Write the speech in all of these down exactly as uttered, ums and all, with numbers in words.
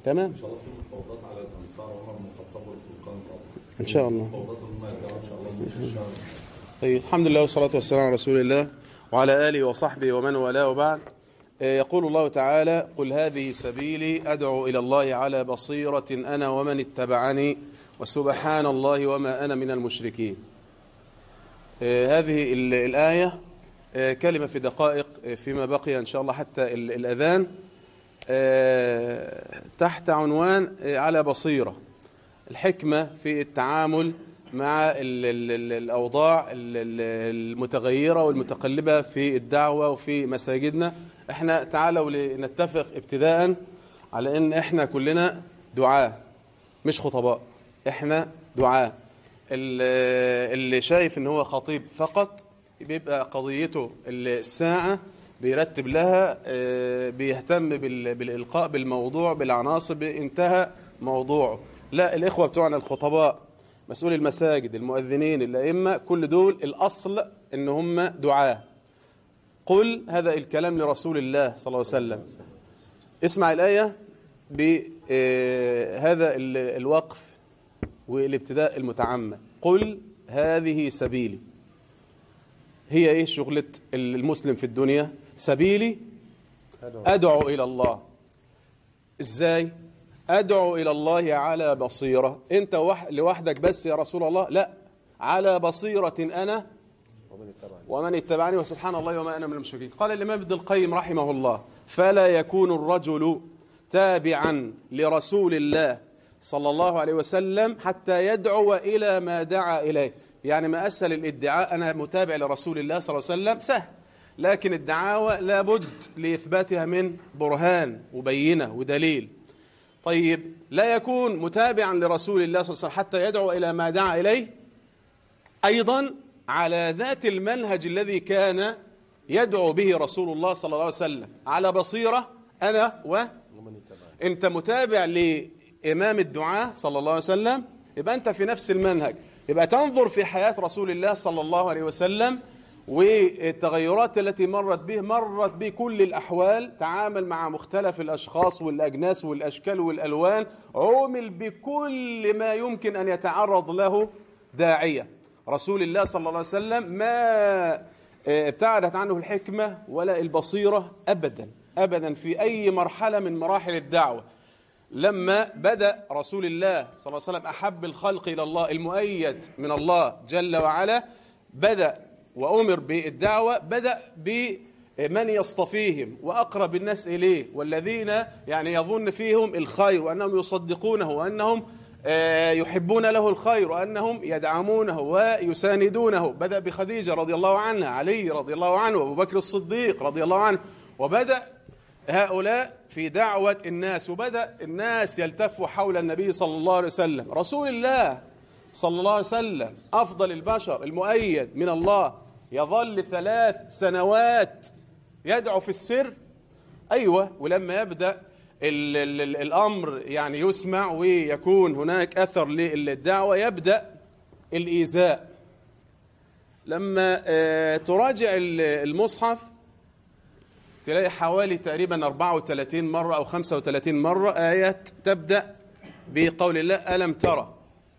تمام ان شاء الله في مفاوضات على الانصار وعمر بن الخطاب والفرقان الأبيض. ان شاء الله. مفاوضات هم ان شاء الله في الشهر. طيب الحمد لله والصلاة والسلام على رسول الله وعلى آله وصحبه ومن والاه وبعد. يقول الله تعالى: قل هذه سبيلي أدعو إلى الله على بصيرة أنا ومن اتبعني وسبحان الله وما أنا من المشركين. هذه الآية كلمة في دقائق فيما بقي إن شاء الله حتى الأذان، تحت عنوان على بصيرة، الحكمة في التعامل مع الأوضاع المتغيرة والمتقلبة في الدعوة وفي مساجدنا. احنا تعالوا لنتفق ابتداء على ان احنا كلنا دعاة مش خطباء، احنا دعاة. اللي شايف ان هو خطيب فقط بيبقى قضيته الساعة بيرتب لها، بيهتم بالإلقاء بالموضوع بالعناصر، انتهى موضوعه. لا، الإخوة بتوعنا الخطباء، مسؤول المساجد، المؤذنين، الأئمة، كل دول الأصل إن هم دعاة. قل هذا الكلام لرسول الله صلى الله عليه وسلم. اسمع الآية بهذا الوقف والابتداء المتعمد. قل هذه سبيلي. هي ايه شغلة المسلم في الدنيا؟ سبيلي أدعو إلى الله. ازاي؟ أدعو إلى الله على بصيرة. أنت لوحدك بس يا رسول الله؟ لا، على بصيرة أنا ومن اتبعني وسبحان الله وما أنا من المشركين. قال الإمام ابن القيم رحمه الله: فلا يكون الرجل تابعا لرسول الله صلى الله عليه وسلم حتى يدعو إلى ما دعا إليه. يعني ما أسهل الادعاء أنا متابع لرسول الله صلى الله عليه وسلم؟ سهل، لكن الدعاوى لابد لإثباتها من برهان وبينة ودليل. طيب، لا يكون متابعا لرسول الله صلى الله عليه وسلم حتى يدعو إلى ما دعا إليه أيضا على ذات المنهج الذي كان يدعو به رسول الله صلى الله عليه وسلم، على بصيرة أنا و أنت متابع لإمام الدعاء صلى الله عليه وسلم، يبقى أنت في نفس المنهج. يبقى تنظر في حياة رسول الله صلى الله عليه وسلم والتغيرات التي مرت به، مرت بكل الأحوال، تعامل مع مختلف الأشخاص والأجناس والأشكال والألوان، عومل بكل ما يمكن أن يتعرض له داعية. رسول الله صلى الله عليه وسلم ما ابتعدت عنه الحكمة ولا البصيرة أبدا أبدا في أي مرحلة من مراحل الدعوة. لما بدأ رسول الله صلى الله عليه وسلم أحب الخلق إلى الله، المؤيد من الله جل وعلا، بدأ وأمر بالدعوة، بدأ بمن يصطفيهم وأقرب الناس إليه والذين يعني يظن فيهم الخير وأنهم يصدقونه وأنهم يحبون له الخير وأنهم يدعمونه ويساندونه. بدأ بخديجة رضي الله عنها، علي رضي الله عنه، وأبو بكر الصديق رضي الله عنه، وبدأ هؤلاء في دعوة الناس، وبدأ الناس يلتفوا حول النبي صلى الله عليه وسلم. رسول الله صلى الله عليه وسلم أفضل البشر المؤيد من الله يظل ثلاث سنوات يدعو في السر. أيوة، ولما يبدأ ال ال الأمر يعني يسمع ويكون هناك أثر للدعوة يبدأ الإيذاء. لما اه تراجع المصحف تلاقي حوالي تقريبا أربعة وثلاثين مرة أو خمسة وثلاثين مرة آيات تبدأ بقول الله ألم ترى.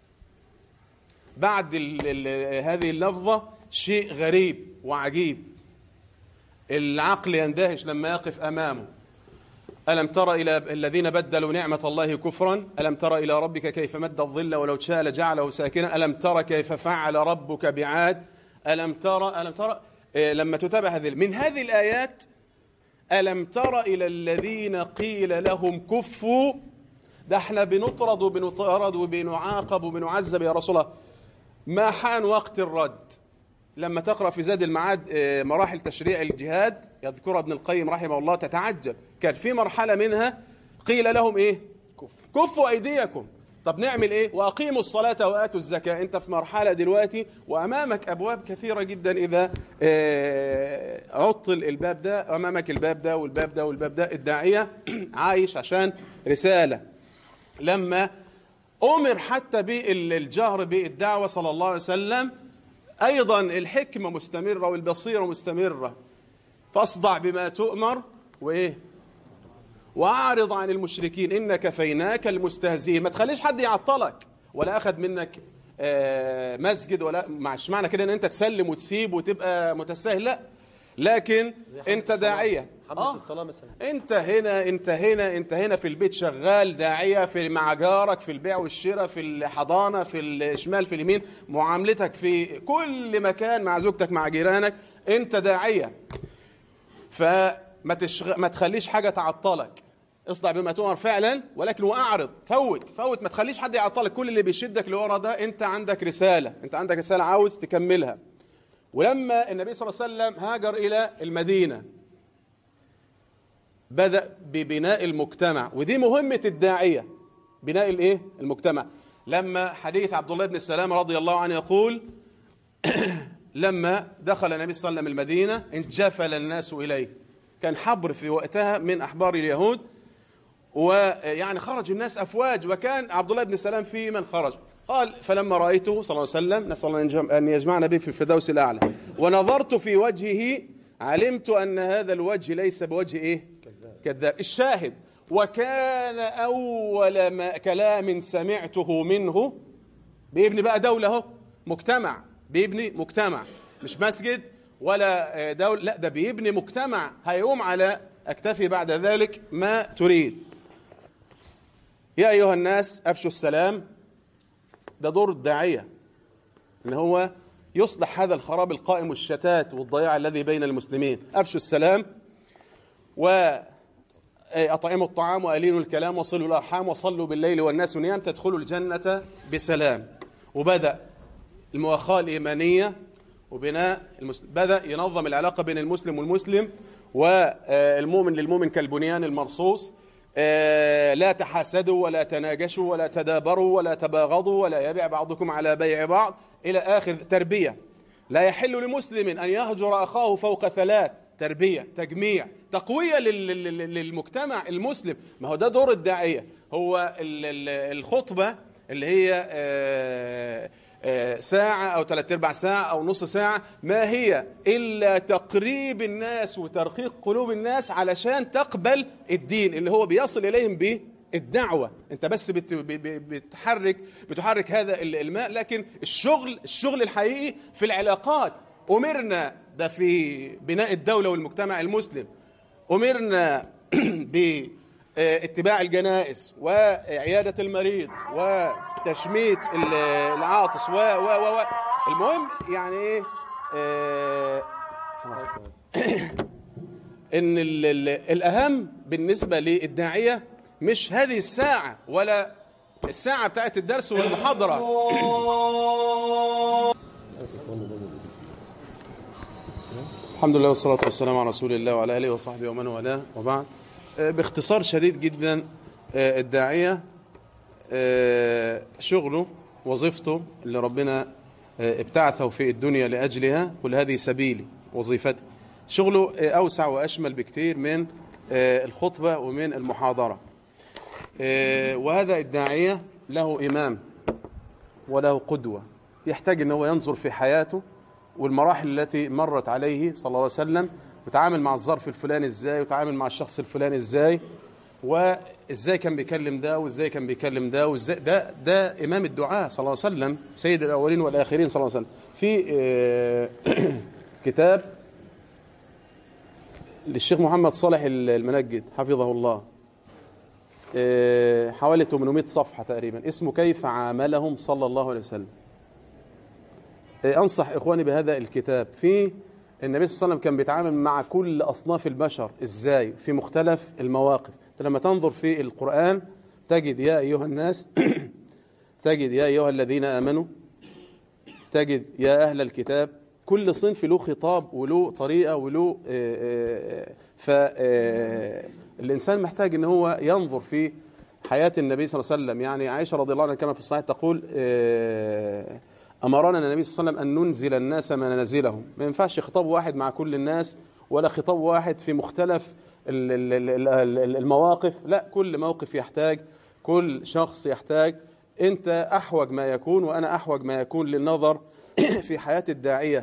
بعد ال ال هذه اللفظة شيء غريب وعجيب، العقل يندهش لما يقف أمامه. ألم تر إلى الذين بدلوا نعمة الله كفرا، ألم تر إلى ربك كيف مد الظل ولو شاء لجعله ساكنا، ألم تر كيف فعل ربك بعاد، ألم تر ألم تر إيه. لما تتابع هذه من هذه الآيات، ألم تر إلى الذين قيل لهم كفوا. ده احنا بنطرد وبنطرد وبنعاقب وبنعذب يا رسول الله. ما حان وقت الرد؟ لما تقرأ في زاد المعاد مراحل تشريع الجهاد يذكرها ابن القيم رحمه الله تتعجب. كان في مرحلة منها قيل لهم ايه؟ كفوا أيديكم. طب نعمل ايه؟ وأقيموا الصلاة وآتوا الزكاة. انت في مرحلة دلوقتي وأمامك أبواب كثيرة جدا، إذا عطل الباب ده أمامك الباب ده والباب ده والباب ده. الداعية عايش عشان رسالة. لما أمر حتى بالجهر بالدعوة صلى الله عليه وسلم أيضا الحكمة مستمرة والبصيرة مستمرة. فاصدع بما تؤمر وإيه وأعرض عن المشركين إن كفيناك المستهزئين. ما تخليش حد يعطلك ولا أخذ منك مسجد، ولا مش معنى كده ان انت تسلم وتسيب وتبقى متساهل، لا، لكن انت داعيه. آه. الصلاة مثلا. انت هنا انت هنا انت هنا في البيت شغال داعيه، في مع جارك، في البيع والشراء، في الحضانه، في الشمال، في اليمين، معاملتك في كل مكان، مع زوجتك، مع جيرانك، انت داعيه. فما تشغ... ما تخليش حاجه تعطلك، اصدع بما تؤمر فعلا، ولكن واعرض، فوت فوت، ما تخليش حد يعطلك. كل اللي بيشدك لورا ده انت عندك رساله، انت عندك رساله عاوز تكملها. ولما النبي صلى الله عليه وسلم هاجر الى المدينه بدأ ببناء المجتمع، ودي مهمه الداعيه، بناء الايه؟ المجتمع. لما حديث عبد الله بن السلام رضي الله عنه يقول لما دخل النبي صلى الله عليه وسلم المدينه انجفل الناس اليه، كان حبر في وقتها من احبار اليهود، ويعني خرج الناس أفواج، وكان عبد الله بن سلام في من خرج. قال فلما رأيته صلى الله عليه وسلم، نسأل الله أن يجمعنا به في الفردوس الأعلى، ونظرت في وجهه علمت أن هذا الوجه ليس بوجه إيه؟ كذاب. الشاهد، وكان أول ما كلام سمعته منه بيبني بقى دولة، هو مجتمع، بيبني مجتمع، مش مسجد ولا دولة، لا، ده بيبني مجتمع هيقوم على أكتفي بعد ذلك ما تريد. يا أيها الناس أفشوا السلام، ده دور الداعية، إن هو يصلح هذا الخراب القائم والشتات والضياع الذي بين المسلمين. أفشوا السلام، وأطعموا الطعام وألينوا الكلام وصلوا الأرحام وصلوا بالليل والناس نيام تدخلوا الجنة بسلام. وبدأ المؤاخاة الإيمانية وبناء المسلم، بدأ ينظم العلاقة بين المسلم والمسلم، والمؤمن للمؤمن كالبنيان المرصوص. لا تحاسدوا ولا تناجشوا ولا تدابروا ولا تباغضوا ولا يبيع بعضكم على بيع بعض، إلى آخر تربية. لا يحل لمسلم أن يهجر أخاه فوق ثلاث، تربية، تجميع، تقوية للمجتمع المسلم. ما هو ده دور الداعية. هو الخطبة اللي هي ساعة أو ثلاث أرباع ساعة أو نص ساعة ما هي إلا تقريب الناس وترقيق قلوب الناس علشان تقبل الدين اللي هو بيصل إليهم بالدعوة. أنت بس بتحرك بتحرك هذا الماء، لكن الشغل الشغل الحقيقي في العلاقات. أمرنا ده في بناء الدولة والمجتمع المسلم، أمرنا باتباع الجنائز وعيادة المريض و تشميت العاطس و و و المهم يعني ايه آه ان ال ال الاهم بالنسبه للداعيه مش هذه الساعه ولا الساعه بتاعت الدرس والمحاضره. الحمد لله والصلاه والسلام على رسول الله وعلى اله وصحبه ومن والاه، وبعد. باختصار شديد جدا، الداعيه شغله، وظيفته اللي ربنا ابتعثه في الدنيا لأجلها، كل هذه سبيلي، وظيفتي. شغله أوسع وأشمل بكتير من الخطبة ومن المحاضرة. وهذا الداعية له إمام وله قدوة، يحتاج أنه ينظر في حياته والمراحل التي مرت عليه صلى الله عليه وسلم، وتعامل مع الظرف الفلاني إزاي، وتعامل مع الشخص الفلاني إزاي، وازاي كان بيكلم ده وازاي كان بيكلم ده وازاي ده ده امام الدعاء صلى الله عليه وسلم، سيد الاولين والاخرين صلى الله عليه وسلم. في كتاب للشيخ محمد صالح المنجد حفظه الله، حوالي ثمانمائة صفحه تقريبا، اسمه كيف عاملهم صلى الله عليه وسلم. انصح اخواني بهذا الكتاب. في النبي صلى الله عليه وسلم كان بيتعامل مع كل اصناف البشر ازاي في مختلف المواقف. لما تنظر في القرآن تجد يا أيها الناس، تجد يا أيها الذين آمنوا، تجد يا أهل الكتاب، كل صنف له خطاب وله طريقة وله. فالإنسان محتاج أن هو ينظر في حياة النبي صلى الله عليه وسلم. يعني عائشة رضي الله عنها كما في الصحيح تقول أمرنا النبي صلى الله عليه وسلم أن ننزل الناس منازلهم. ما ينفعش خطاب واحد مع كل الناس ولا خطاب واحد في مختلف المواقف، لا، كل موقف يحتاج، كل شخص يحتاج. أنت أحوج ما يكون وأنا أحوج ما يكون للنظر في حياة الداعية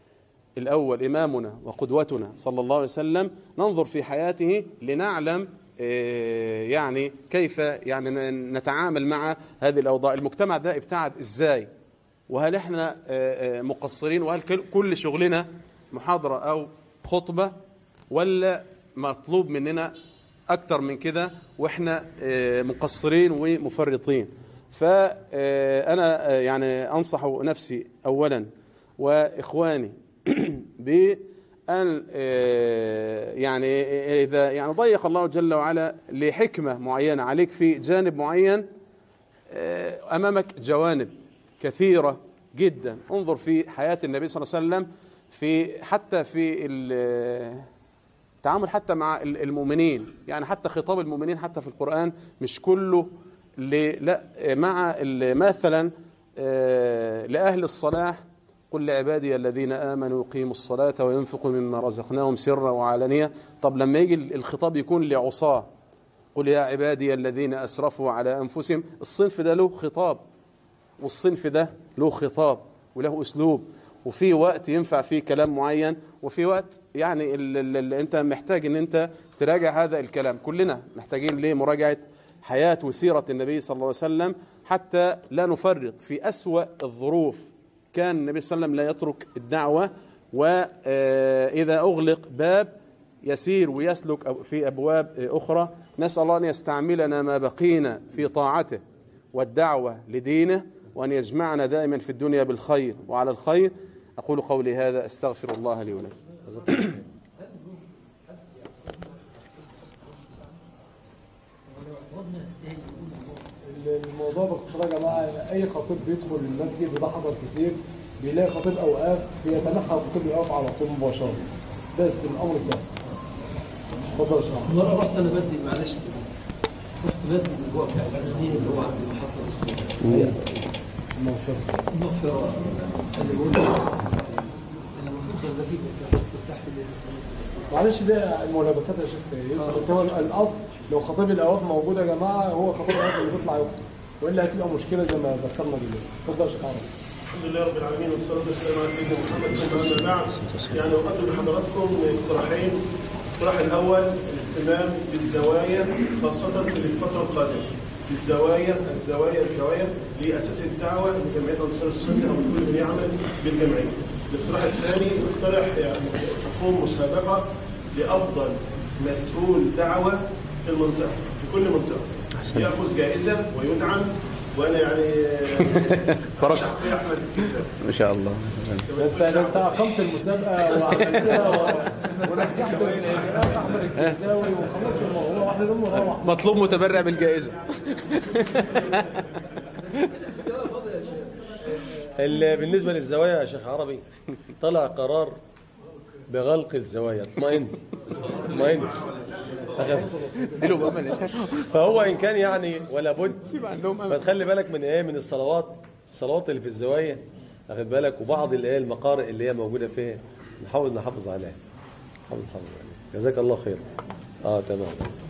الأول، إمامنا وقدوتنا صلى الله عليه وسلم، ننظر في حياته لنعلم يعني كيف يعني نتعامل مع هذه الأوضاع. المجتمع ده ابتعد إزاي، وهل احنا مقصرين، وهل كل شغلنا محاضرة أو خطبة، ولا مطلوب مننا أكتر من كده وإحنا مقصرين ومفرطين. فأنا يعني أنصح نفسي أولا وإخواني بأن يعني إذا يعني ضيق الله جل وعلا لحكمة معينة عليك في جانب معين، أمامك جوانب كثيرة جدا. انظر في حياة النبي صلى الله عليه وسلم، في حتى في التعامل حتى مع المؤمنين، يعني حتى خطاب المؤمنين حتى في القرآن مش كله لا، مع مثلا لأهل الصلاح قل لعبادي الذين آمنوا يقيموا الصلاة وينفقوا مما رزقناهم سرا وعلانية. طب لما يجي الخطاب يكون لعصاة، قل يا عبادي الذين أسرفوا على أنفسهم، الصنف ده له خطاب، والصنف ده له خطاب وله أسلوب، وفي وقت ينفع فيه كلام معين، وفي وقت يعني اللي انت محتاج ان انت تراجع هذا الكلام. كلنا محتاجين لمراجعة حياة وسيرة النبي صلى الله عليه وسلم حتى لا نفرط في أسوأ الظروف. كان النبي صلى الله عليه وسلم لا يترك الدعوة، وإذا أغلق باب يسير ويسلك في أبواب أخرى. نسأل الله أن يستعملنا ما بقينا في طاعته والدعوة لدينه، وأن يجمعنا دائما في الدنيا بالخير وعلى الخير. أقول قولي هذا، أستغفر الله لي ولكم. الموضوع باختصار يا جماعه، اي خطيب بيدخل المسجد وده حصل كتير، بيلاقي خطيب اوقاف بيتنحى الخطيب يقف على طول مباشره، بس الامر سهل. اتفضل يا شيخ. مره رحت انا مسجد، معلش رحت مسجد اللي هو بتاع السنين اللي هو عند المحطه اسمه المغفره المغفره اللي بيقول انا المفروض المسجد تفتح لي. معلش ده الملابسات يا شيخ يوسف، بس هو الاصل لو خطيب الاوقاف موجود يا جماعه هو خطيب الاوقاف اللي بيطلع يخطب، والا هتبقى مشكله زي ما ذكرنا بالليل. اتفضل يا شيخ عمرو. الحمد لله رب العالمين، والصلاه والسلام على سيدنا محمد صلى الله عليه وسلم. بعد يعني اقدم لحضراتكم اقتراحين. الاقتراح الاول الاهتمام بالزوايا خاصه في الفتره القادمه، بالزوايا الزوايا الزوايا لاساس الدعوه لجمعيه انصار السنه او لكل من يعمل بالجمعيه. الاقتراح الثاني اقترح يعني تقوم مسابقه لافضل مسؤول دعوه في المنطقه، في كل منطقه ياخذ جائزه ويدعم، وانا يعني برشح في احمد ما شاء الله. انت انت اقمت المسابقه وعملتها ونجحت احمد السنجاوي وخلصت الموضوع واحنا نقوم نروح. مطلوب متبرع بالجائزه. بالنسبه للزوايا يا شيخ عربي، طلع قرار بغلق الزوايا. اطمئن اطمئن فهو ان كان يعني ولا بد، فتخلي بالك من ايه، من الصلوات الصلوات اللي في الزوايا، اخد بالك، وبعض الايه المقارئ اللي هي موجوده فيها نحاول نحافظ عليها، نحاول نحافظ عليها. جزاك الله خير. اه تمام.